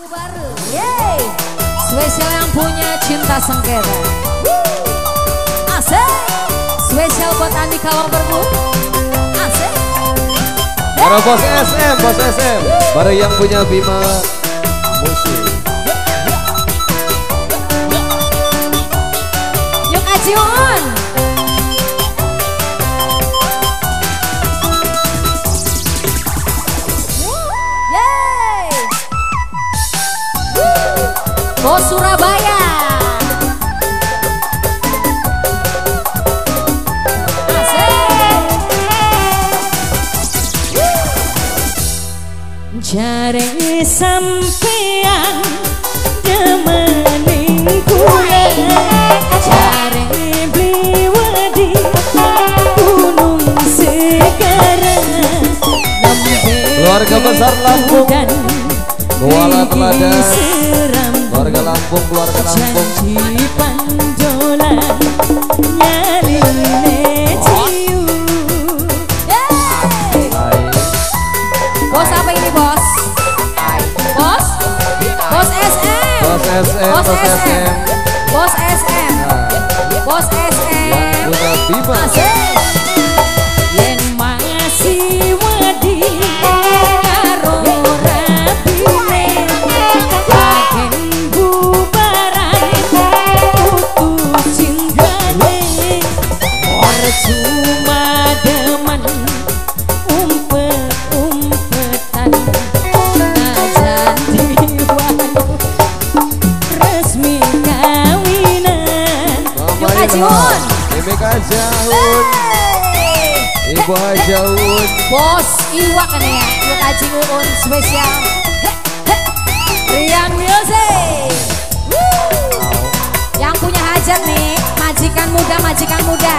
Baru, yeay, spesial yang punya cinta sengketa. Asik, spesial buat Andika Lomberbu. Asik. Para bos SM, para yang punya Bima Musik. Yuk Ajiun. Bos Surabaya. Asik. Jare sampean demening kula, jare bliwedi gunung sekarang, Keluarga besar Lampung, Kuala Teladan, keluarga Lampung, keluarga Lampung. janji pandolan nyaline ciu. Bos apa ini bos? Bos? Bos SM. Bos SM, Bos bos SM. SM. Bos SM. Bos SM. Punya Bima. Asik. Yen masih wedi karo rabine, agen bubaran putus cintane, percuma demen umpet-umpetan, najan diwayu resmi kawinan. Yuk Ajiun. Mimi Kajaun, Ibu Hajaun. Bos Iwak kan ya. Yuk Ajiun spesial. Rian Music. Yang punya hajat nih, majikan muda, majikan muda.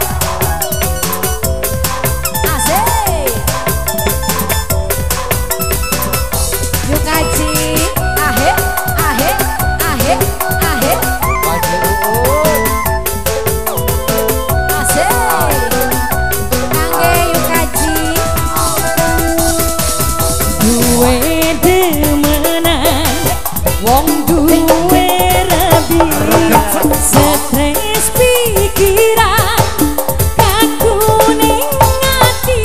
Asik. Yuk Aji, ahe, ahe, ahe, ahe. Asik. Kangge Yuk Aji. Duwe demenan wong duwe rabi, stres pikiran kaku ning ati.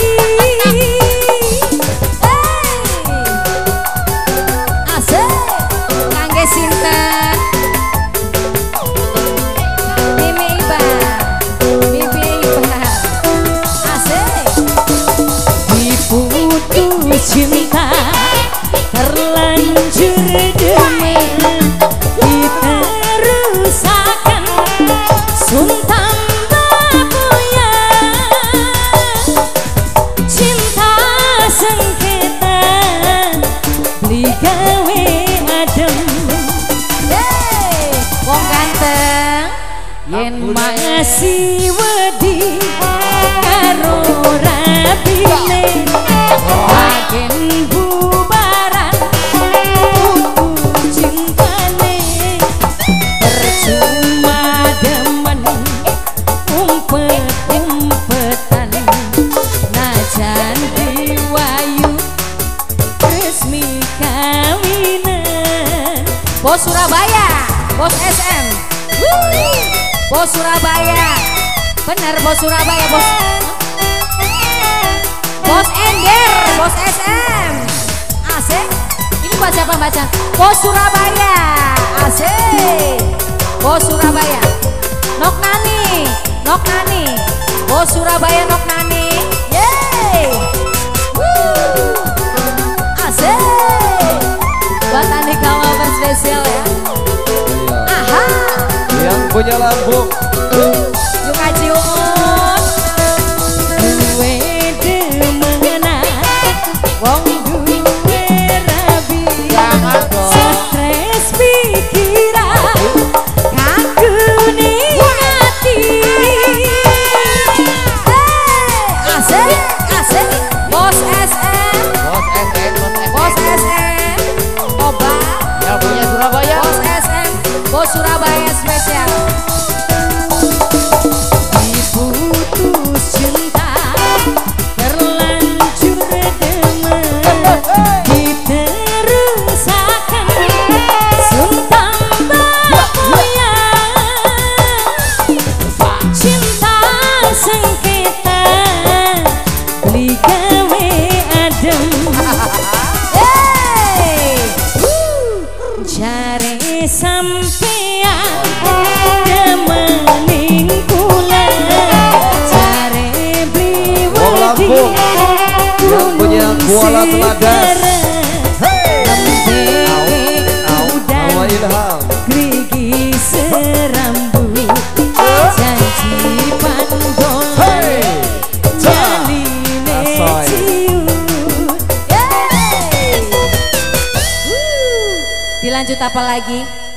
Asik. Kangge sinten? Mimi Iba. Mimi Iba. Asik. Diputus cinta terlanjur demen, diterusakan suntam babuya, cinta sengketa beli gawe adem. Yeay. Wong ganteng. Yen masih wedi karo rabine, agen bubaran putus cintane, percuma demen umpet-umpetan, najan diwayu resmi kawinan. Bos Surabaya. Bos SM. Bos Surabaya. Bener bos Surabaya bos. Bos Ender. Bos SM. Asik. Ini buat siapa baca? Bos Surabaya. Asik. Bos Surabaya. Nok Nani. Nok Nani. Bos Surabaya Nok Nani. Yeay. Asik. Buat Andika Lover spesial ya. Aha. Yang punya Lampung. Yuk Ajiun. Duwe demenan wong duwe rabi, stres pikiran kaku ning ati. Asik, asik. Bos SM. Bos SM. Oba. Yang punya Surabaya. Bos SM. Bos Surabaya spesial. Diputus cinta terlanjur demen, diterusakan Jare sampean demening kula, jare bliwadi yang punya kuala teladan. Nama Ilham Grigi serambu janji pandole jaline ciu. Dilanjut apa lagi?